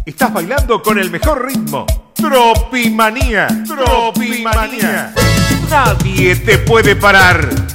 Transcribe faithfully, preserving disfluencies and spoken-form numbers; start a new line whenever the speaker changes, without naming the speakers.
Estás bailando con el mejor ritmo. Tropimanía. Tropimanía. Nadie te puede parar.